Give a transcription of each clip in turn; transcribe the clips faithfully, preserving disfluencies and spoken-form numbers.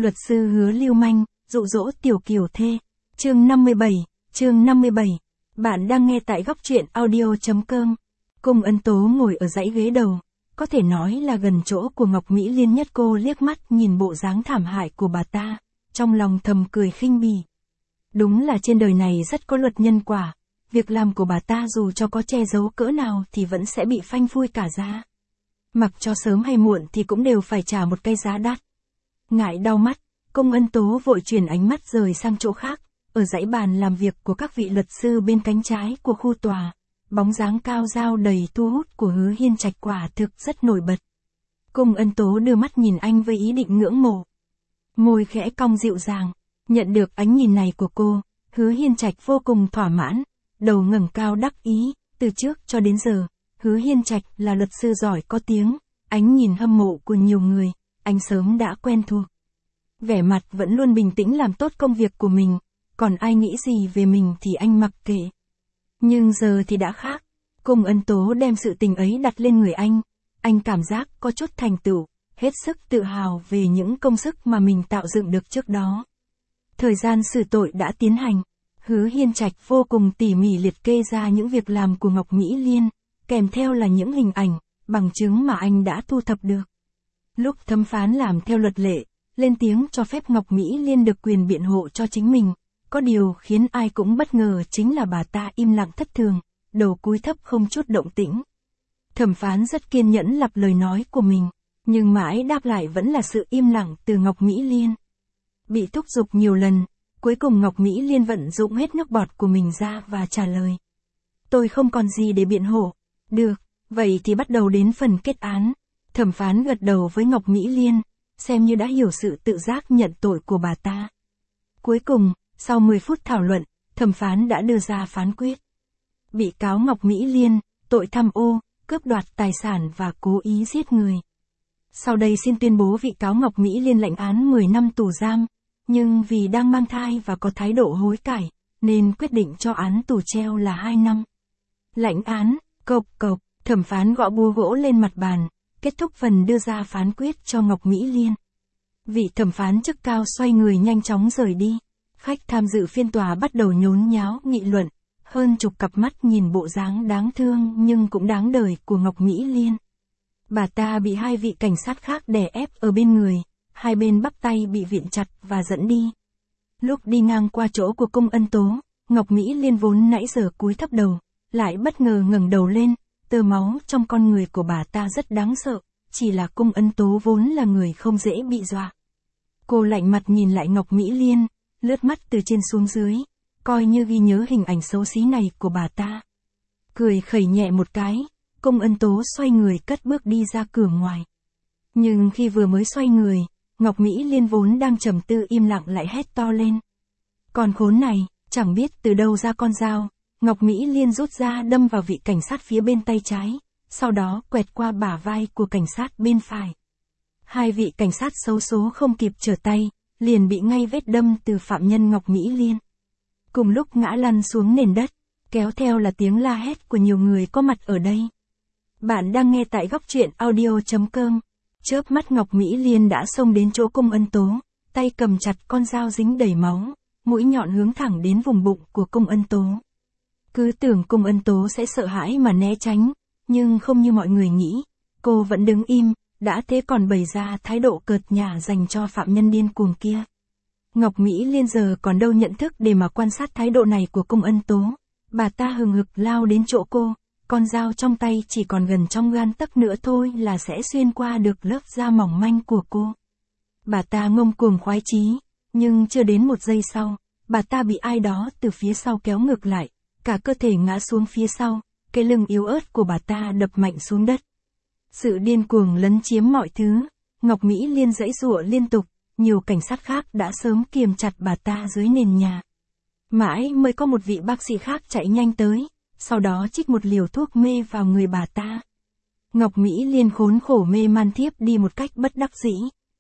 Luật sư hứa lưu manh, dụ dỗ tiểu kiều thê. Chương năm mươi bảy, chương năm mươi bảy. Bạn đang nghe tại góc truyện audio chấm com. Cung Ân Tố ngồi ở dãy ghế đầu, có thể nói là gần chỗ của Ngọc Mỹ Liên nhất. Cô liếc mắt nhìn bộ dáng thảm hại của bà ta, trong lòng thầm cười khinh bỉ. Đúng là trên đời này rất có luật nhân quả, việc làm của bà ta dù cho có che giấu cỡ nào thì vẫn sẽ bị phanh phui cả ra. Mặc cho sớm hay muộn thì cũng đều phải trả một cái giá đắt. Ngại đau mắt, Cung Ân Tố vội chuyển ánh mắt rời sang chỗ khác, ở dãy bàn làm việc của các vị luật sư bên cánh trái của khu tòa. Bóng dáng cao rao đầy thu hút của Hứa Hiên Trạch quả thực rất nổi bật. Cung Ân Tố đưa mắt nhìn anh với ý định ngưỡng mộ. Môi khẽ cong dịu dàng, nhận được ánh nhìn này của cô, Hứa Hiên Trạch vô cùng thỏa mãn, đầu ngẩng cao đắc ý. Từ trước cho đến giờ, Hứa Hiên Trạch là luật sư giỏi có tiếng, ánh nhìn hâm mộ của nhiều người, anh sớm đã quen thuộc. Vẻ mặt vẫn luôn bình tĩnh làm tốt công việc của mình, còn ai nghĩ gì về mình thì anh mặc kệ. Nhưng giờ thì đã khác, Cung Ân Tố đem sự tình ấy đặt lên người anh, anh cảm giác có chút thành tựu, hết sức tự hào về những công sức mà mình tạo dựng được trước đó. Thời gian xử tội đã tiến hành, Hứa Hiên Trạch vô cùng tỉ mỉ liệt kê ra những việc làm của Ngọc Mỹ Liên, kèm theo là những hình ảnh, bằng chứng mà anh đã thu thập được. Lúc thẩm phán làm theo luật lệ, lên tiếng cho phép Ngọc Mỹ Liên được quyền biện hộ cho chính mình, có điều khiến ai cũng bất ngờ chính là bà ta im lặng thất thường, đầu cúi thấp không chút động tĩnh. Thẩm phán rất kiên nhẫn lặp lời nói của mình, nhưng mãi đáp lại vẫn là sự im lặng từ Ngọc Mỹ Liên. Bị thúc giục nhiều lần, cuối cùng Ngọc Mỹ Liên vận dụng hết nước bọt của mình ra và trả lời. Tôi không còn gì để biện hộ. Được, vậy thì bắt đầu đến phần kết án. Thẩm phán gật đầu với Ngọc Mỹ Liên, xem như đã hiểu sự tự giác nhận tội của bà ta. Cuối cùng, sau mười phút thảo luận, thẩm phán đã đưa ra phán quyết. Bị cáo Ngọc Mỹ Liên, tội tham ô, cướp đoạt tài sản và cố ý giết người. Sau đây xin tuyên bố vị cáo Ngọc Mỹ Liên lãnh án mười năm tù giam, nhưng vì đang mang thai và có thái độ hối cải, nên quyết định cho án tù treo là hai năm. Lãnh án, cộc cộc, thẩm phán gõ búa gỗ lên mặt bàn, kết thúc phần đưa ra phán quyết cho Ngọc Mỹ Liên. Vị thẩm phán chức cao xoay người nhanh chóng rời đi. Khách tham dự phiên tòa bắt đầu nhốn nháo nghị luận, hơn chục cặp mắt nhìn bộ dáng đáng thương nhưng cũng đáng đời của Ngọc Mỹ Liên. Bà ta bị hai vị cảnh sát khác đè ép ở bên người, hai bên bắp tay bị vịn chặt và dẫn đi. Lúc đi ngang qua chỗ của Cung Ân Tố, Ngọc Mỹ Liên vốn nãy giờ cúi thấp đầu, lại bất ngờ ngẩng đầu lên, tơ máu trong con người của bà ta rất đáng sợ, chỉ là Cung Ân Tố vốn là người không dễ bị dọa. Cô lạnh mặt nhìn lại Ngọc Mỹ Liên, lướt mắt từ trên xuống dưới, coi như ghi nhớ hình ảnh xấu xí này của bà ta. Cười khẩy nhẹ một cái, Cung Ân Tố xoay người cất bước đi ra cửa ngoài. Nhưng khi vừa mới xoay người, Ngọc Mỹ Liên vốn đang trầm tư im lặng lại hét to lên. Con khốn này, chẳng biết từ đâu ra con dao, Ngọc Mỹ Liên rút ra đâm vào vị cảnh sát phía bên tay trái, sau đó quẹt qua bả vai của cảnh sát bên phải. Hai vị cảnh sát xấu số không kịp trở tay, liền bị ngay vết đâm từ phạm nhân Ngọc Mỹ Liên. Cùng lúc ngã lăn xuống nền đất, kéo theo là tiếng la hét của nhiều người có mặt ở đây. Bạn đang nghe tại góc truyện audio chấm com. Chớp mắt Ngọc Mỹ Liên đã xông đến chỗ Cung Ân Tố, tay cầm chặt con dao dính đầy máu, mũi nhọn hướng thẳng đến vùng bụng của Cung Ân Tố. Cứ tưởng Cung Ân Tố sẽ sợ hãi mà né tránh, nhưng không như mọi người nghĩ, cô vẫn đứng im, đã thế còn bày ra thái độ cợt nhả dành cho phạm nhân điên cuồng kia. Ngọc Mỹ Liên giờ còn đâu nhận thức để mà quan sát thái độ này của Cung Ân Tố, bà ta hừng hực lao đến chỗ cô, con dao trong tay chỉ còn gần trong gan tấc nữa thôi là sẽ xuyên qua được lớp da mỏng manh của cô. Bà ta ngông cuồng khoái chí, nhưng chưa đến một giây sau, bà ta bị ai đó từ phía sau kéo ngược lại, cả cơ thể ngã xuống phía sau, cái lưng yếu ớt của bà ta đập mạnh xuống đất. Sự điên cuồng lấn chiếm mọi thứ, Ngọc Mỹ Liên giãy giụa liên tục, nhiều cảnh sát khác đã sớm kiềm chặt bà ta dưới nền nhà. Mãi mới có một vị bác sĩ khác chạy nhanh tới, sau đó trích một liều thuốc mê vào người bà ta. Ngọc Mỹ Liên khốn khổ mê man thiếp đi một cách bất đắc dĩ.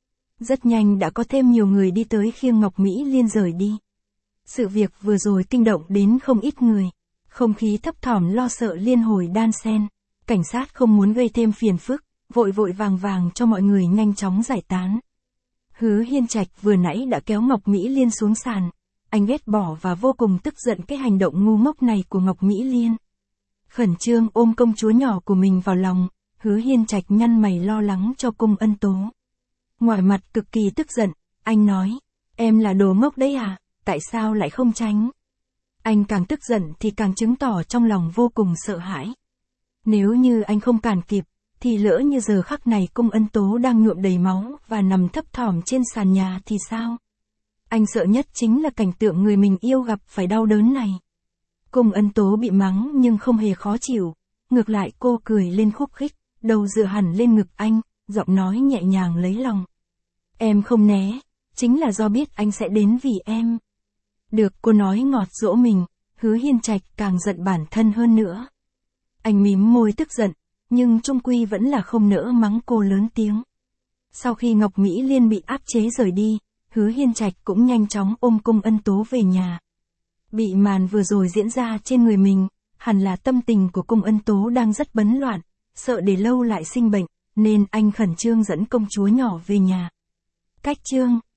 Rất nhanh đã có thêm nhiều người đi tới khiêng Ngọc Mỹ Liên rời đi. Sự việc vừa rồi kinh động đến không ít người, không khí thấp thỏm lo sợ liên hồi đan xen. Cảnh sát không muốn gây thêm phiền phức, vội vội vàng vàng cho mọi người nhanh chóng giải tán. Hứa Hiên Trạch vừa nãy đã kéo Ngọc Mỹ Liên xuống sàn. Anh ghét bỏ và vô cùng tức giận cái hành động ngu ngốc này của Ngọc Mỹ Liên. Khẩn trương ôm công chúa nhỏ của mình vào lòng, Hứa Hiên Trạch nhăn mày lo lắng cho Cung Ân Tố. Ngoài mặt cực kỳ tức giận, anh nói, em là đồ ngốc đấy à, tại sao lại không tránh? Anh càng tức giận thì càng chứng tỏ trong lòng vô cùng sợ hãi. Nếu như anh không cản kịp, thì lỡ như giờ khắc này Cung Ân Tố đang nhuộm đầy máu và nằm thấp thỏm trên sàn nhà thì sao? Anh sợ nhất chính là cảnh tượng người mình yêu gặp phải đau đớn này. Cung Ân Tố bị mắng nhưng không hề khó chịu, ngược lại cô cười lên khúc khích, đầu dựa hẳn lên ngực anh, giọng nói nhẹ nhàng lấy lòng. Em không né, chính là do biết anh sẽ đến vì em. Được cô nói ngọt dỗ mình, Hứa Hiên Trạch càng giận bản thân hơn nữa. Anh mím môi tức giận, nhưng chung quy vẫn là không nỡ mắng cô lớn tiếng. Sau khi Ngọc Mỹ Liên bị áp chế rời đi, Hứa Hiên Trạch cũng nhanh chóng ôm Cung Ân Tố về nhà. Bị màn vừa rồi diễn ra trên người mình, hẳn là tâm tình của Cung Ân Tố đang rất bấn loạn, sợ để lâu lại sinh bệnh, nên anh khẩn trương dẫn công chúa nhỏ về nhà. Cách chương